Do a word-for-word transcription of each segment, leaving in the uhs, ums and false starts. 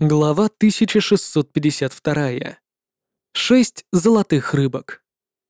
Глава тысяча шестьсот пятьдесят два. Шесть золотых рыбок.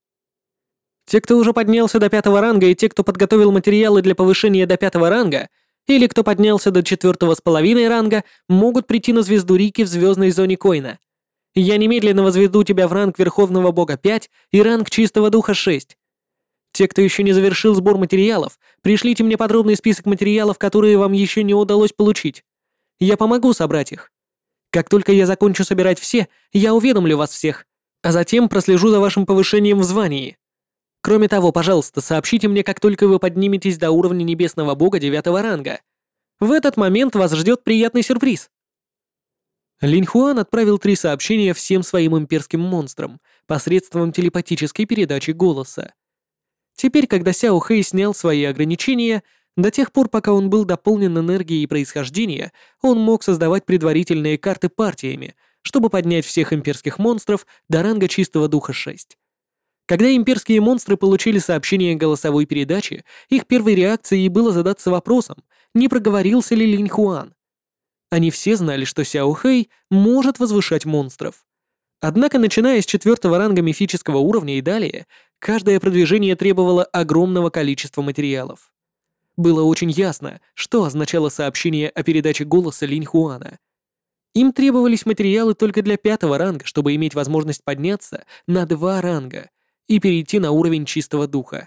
Те, кто уже поднялся до пятого ранга, и те, кто подготовил материалы для повышения до пятого ранга, или кто поднялся до четвертого с половиной ранга, могут прийти на звезду Рики в звездной зоне Койна. Я немедленно возведу тебя в ранг Верховного Бога пять и ранг Чистого Духа шесть. Те, кто еще не завершил сбор материалов, пришлите мне подробный список материалов, которые вам еще не удалось получить. Я помогу собрать их. Как только я закончу собирать все, я уведомлю вас всех, а затем прослежу за вашим повышением в звании. Кроме того, пожалуйста, сообщите мне, как только вы подниметесь до уровня Небесного Бога девятого ранга. В этот момент вас ждет приятный сюрприз. Линь Хуан отправил три сообщения всем своим имперским монстрам посредством телепатической передачи голоса. Теперь, когда Сяо Хэй снял свои ограничения, до тех пор, пока он был дополнен энергией происхождения, он мог создавать предварительные карты партиями, чтобы поднять всех имперских монстров до ранга Чистого Духа шесть. Когда имперские монстры получили сообщение голосовой передачи, их первой реакцией было задаться вопросом, не проговорился ли Линь Хуан. Они все знали, что Сяо Хэй может возвышать монстров. Однако, начиная с четвертого ранга мифического уровня и далее, каждое продвижение требовало огромного количества материалов. Было очень ясно, что означало сообщение о передаче голоса Линь Хуана. Им требовались материалы только для пятого ранга, чтобы иметь возможность подняться на два ранга и перейти на уровень Чистого Духа.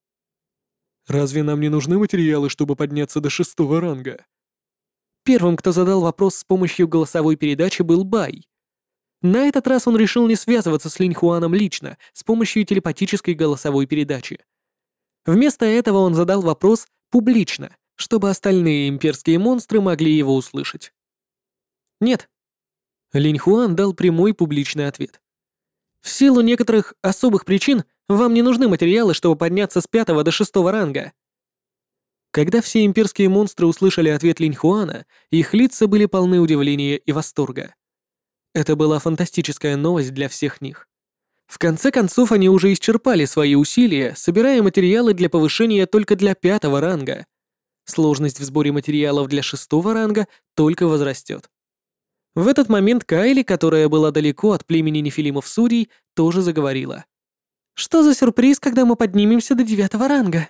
«Разве нам не нужны материалы, чтобы подняться до шестого ранга?» Первым, кто задал вопрос с помощью голосовой передачи, был Бай. На этот раз он решил не связываться с Линь Хуаном лично, с помощью телепатической голосовой передачи. Вместо этого он задал вопрос публично, чтобы остальные имперские монстры могли его услышать. Нет. Линь Хуан дал прямой публичный ответ. В силу некоторых особых причин вам не нужны материалы, чтобы подняться с пятого до шестого ранга. Когда все имперские монстры услышали ответ Линь Хуана, их лица были полны удивления и восторга. Это была фантастическая новость для всех них. В конце концов, они уже исчерпали свои усилия, собирая материалы для повышения только для пятого ранга. Сложность в сборе материалов для шестого ранга только возрастет. В этот момент Кайли, которая была далеко от племени нефилимов судей, тоже заговорила. «Что за сюрприз, когда мы поднимемся до девятого ранга?»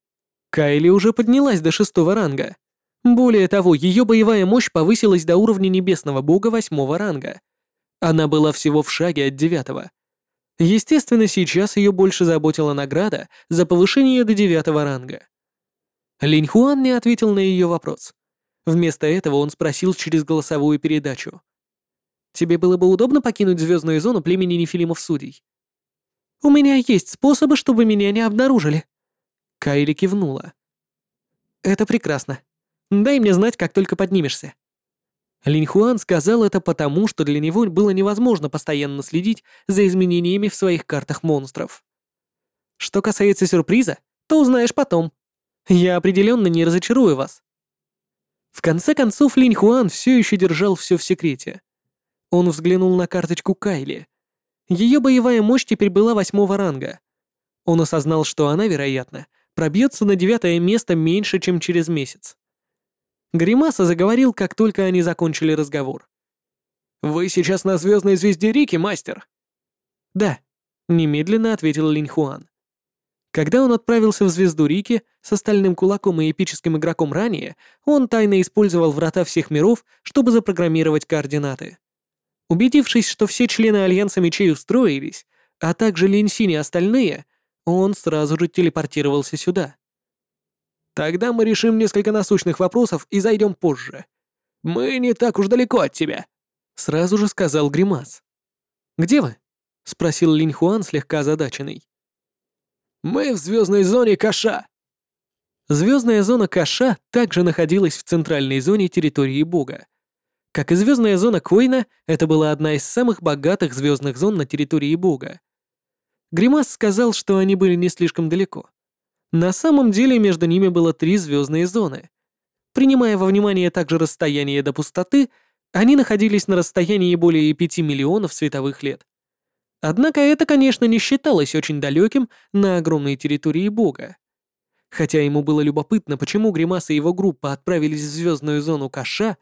Кайли уже поднялась до шестого ранга. Более того, ее боевая мощь повысилась до уровня Небесного Бога восьмого ранга. Она была всего в шаге от девятого. Естественно, сейчас ее больше заботила награда за повышение до девятого ранга. Линь Хуан не ответил на ее вопрос. Вместо этого он спросил через голосовую передачу. «Тебе было бы удобно покинуть звездную зону племени нефилимов судей?» «У меня есть способы, чтобы меня не обнаружили». Кайли кивнула. «Это прекрасно. Дай мне знать, как только поднимешься». Линь Хуан сказал это потому, что для него было невозможно постоянно следить за изменениями в своих картах монстров. Что касается сюрприза, то узнаешь потом. Я определенно не разочарую вас. В конце концов, Линь Хуан все еще держал все в секрете. Он взглянул на карточку Кайли. Ее боевая мощь теперь была восьмого ранга. Он осознал, что она, вероятно, пробьется на девятое место меньше, чем через месяц. Гримаса заговорил, как только они закончили разговор. «Вы сейчас на звездной звезде Рики, мастер?» «Да», — немедленно ответил Линь Хуан. Когда он отправился в звезду Рики с остальным кулаком и эпическим игроком ранее, он тайно использовал врата всех миров, чтобы запрограммировать координаты. Убедившись, что все члены Альянса Мечей устроились, а также Линь Синь и остальные, он сразу же телепортировался сюда. «Тогда мы решим несколько насущных вопросов и зайдем позже. Мы не так уж далеко от тебя», — сразу же сказал Гримас. «Где вы?» — спросил Линь Хуан, слегка озадаченный. «Мы в звездной зоне Каша». Звездная зона Каша также находилась в центральной зоне территории Бога. Как и звездная зона Койна, это была одна из самых богатых звездных зон на территории Бога. Гримас сказал, что они были не слишком далеко. На самом деле между ними было три звездные зоны. Принимая во внимание также расстояние до пустоты, они находились на расстоянии более пяти миллионов световых лет. Однако это, конечно, не считалось очень далеким на огромной территории Бога. Хотя ему было любопытно, почему Гримас и его группа отправились в звездную зону Каша,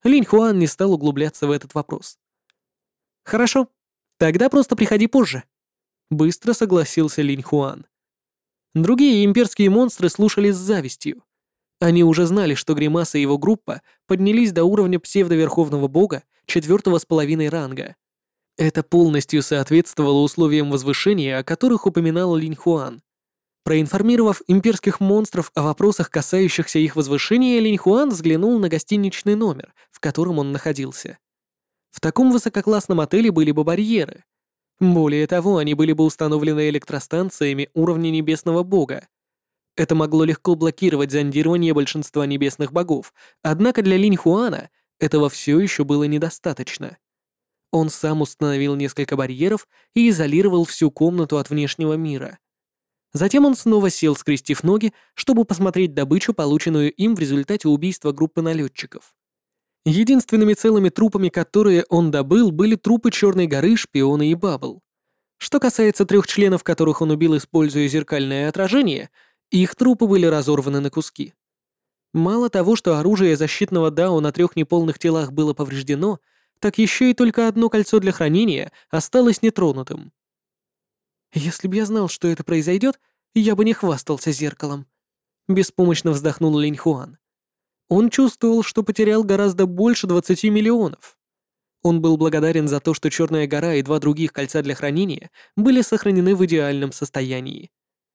Линь Хуан не стал углубляться в этот вопрос. «Хорошо, тогда просто приходи позже», — быстро согласился Линь Хуан. Другие имперские монстры слушали с завистью. Они уже знали, что Гримаса и его группа поднялись до уровня псевдоверховного бога четвертого с половиной ранга. Это полностью соответствовало условиям возвышения, о которых упоминал Линь Хуан. Проинформировав имперских монстров о вопросах, касающихся их возвышения, Линь Хуан взглянул на гостиничный номер, в котором он находился. В таком высококлассном отеле были бы барьеры. Более того, они были бы установлены электростанциями уровня небесного бога. Это могло легко блокировать зондирование большинства небесных богов, однако для Линь Хуана этого все еще было недостаточно. Он сам установил несколько барьеров и изолировал всю комнату от внешнего мира. Затем он снова сел, скрестив ноги, чтобы посмотреть добычу, полученную им в результате убийства группы налетчиков. Единственными целыми трупами, которые он добыл, были трупы Черной горы, Шпиона и Баббл. Что касается трех членов, которых он убил, используя зеркальное отражение, их трупы были разорваны на куски. Мало того, что оружие защитного Дао на трех неполных телах было повреждено, так еще и только одно кольцо для хранения осталось нетронутым. «Если бы я знал, что это произойдет, я бы не хвастался зеркалом», — беспомощно вздохнул Линь Хуан. Он чувствовал, что потерял гораздо больше двадцати миллионов. Он был благодарен за то, что Черная гора и два других кольца для хранения были сохранены в идеальном состоянии.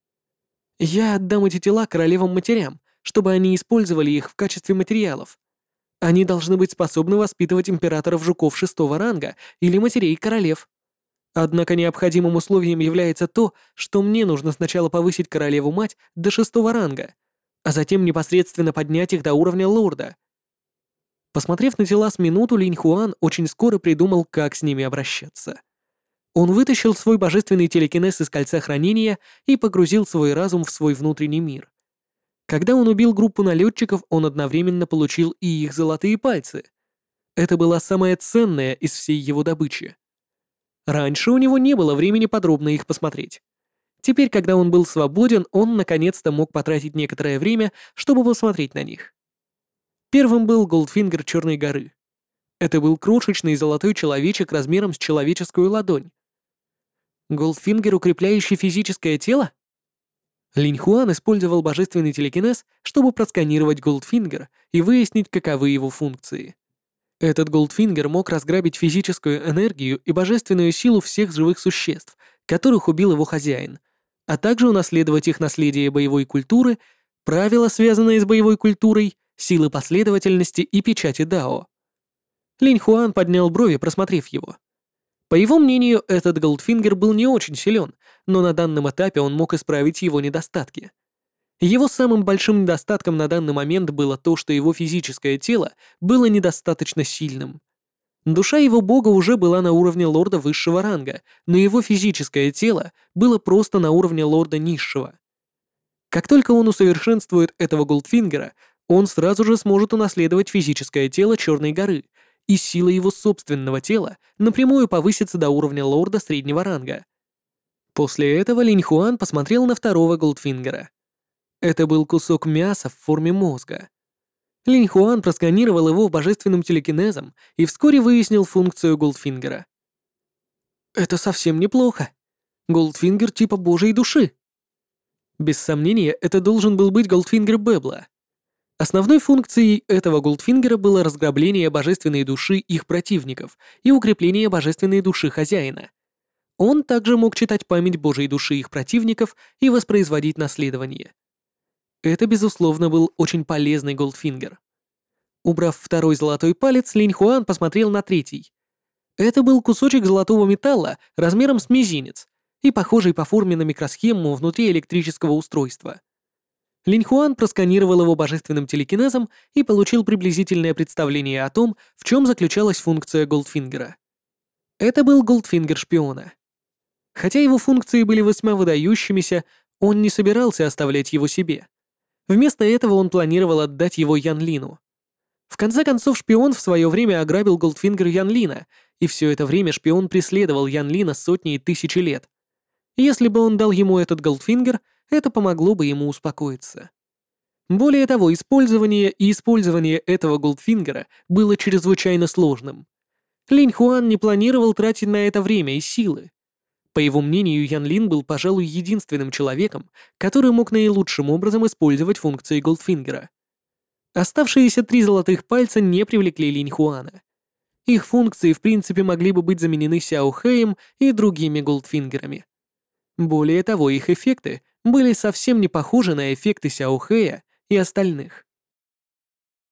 «Я отдам эти тела королевам-матерям, чтобы они использовали их в качестве материалов. Они должны быть способны воспитывать императоров-жуков шестого ранга или матерей королев. Однако необходимым условием является то, что мне нужно сначала повысить королеву-мать до шестого ранга, а затем непосредственно поднять их до уровня лорда». Посмотрев на тела с минуту, Линь Хуан очень скоро придумал, как с ними обращаться. Он вытащил свой божественный телекинез из кольца хранения и погрузил свой разум в свой внутренний мир. Когда он убил группу налетчиков, он одновременно получил и их золотые пальцы. Это была самая ценная из всей его добычи. Раньше у него не было времени подробно их посмотреть. Теперь, когда он был свободен, он наконец-то мог потратить некоторое время, чтобы посмотреть на них. Первым был Голдфингер Черной горы. Это был крошечный золотой человечек размером с человеческую ладонь. Голдфингер, укрепляющий физическое тело? Линь Хуан использовал божественный телекинез, чтобы просканировать Голдфингер и выяснить, каковы его функции. Этот Голдфингер мог разграбить физическую энергию и божественную силу всех живых существ, которых убил его хозяин, а также унаследовать их наследие боевой культуры, правила, связанные с боевой культурой, силы последовательности и печати Дао. Линь Хуан поднял брови, просмотрев его. По его мнению, этот Голдфингер был не очень силен, но на данном этапе он мог исправить его недостатки. Его самым большим недостатком на данный момент было то, что его физическое тело было недостаточно сильным. Душа его бога уже была на уровне лорда высшего ранга, но его физическое тело было просто на уровне лорда низшего. Как только он усовершенствует этого Голдфингера, он сразу же сможет унаследовать физическое тело Черной горы, и сила его собственного тела напрямую повысится до уровня лорда среднего ранга. После этого Линь Хуан посмотрел на второго Голдфингера. Это был кусок мяса в форме мозга. Линь Хуан просканировал его божественным телекинезом и вскоре выяснил функцию Голдфингера. «Это совсем неплохо. Голдфингер типа божьей души». Без сомнения, это должен был быть Голдфингер Бэбла. Основной функцией этого Голдфингера было разграбление божественной души их противников и укрепление божественной души хозяина. Он также мог читать память божьей души их противников и воспроизводить наследование. Это, безусловно, был очень полезный Голдфингер. Убрав второй золотой палец, Линь Хуан посмотрел на третий. Это был кусочек золотого металла размером с мизинец и похожий по форме на микросхему внутри электрического устройства. Линь Хуан просканировал его божественным телекинезом и получил приблизительное представление о том, в чем заключалась функция Голдфингера. Это был Голдфингер шпиона. Хотя его функции были весьма выдающимися, он не собирался оставлять его себе. Вместо этого он планировал отдать его Ян Лину. В конце концов, шпион в свое время ограбил Голдфингер Ян Лина, и все это время шпион преследовал Ян Лина сотни и тысячи лет. Если бы он дал ему этот Голдфингер, это помогло бы ему успокоиться. Более того, использование и использование этого Голдфингера было чрезвычайно сложным. Линь Хуан не планировал тратить на это время и силы. По его мнению, Ян Лин был, пожалуй, единственным человеком, который мог наилучшим образом использовать функции Голдфингера. Оставшиеся три золотых пальца не привлекли Линь Хуана. Их функции, в принципе, могли бы быть заменены Сяо Хэем и другими Голдфингерами. Более того, их эффекты были совсем не похожи на эффекты Сяо Хэя и остальных.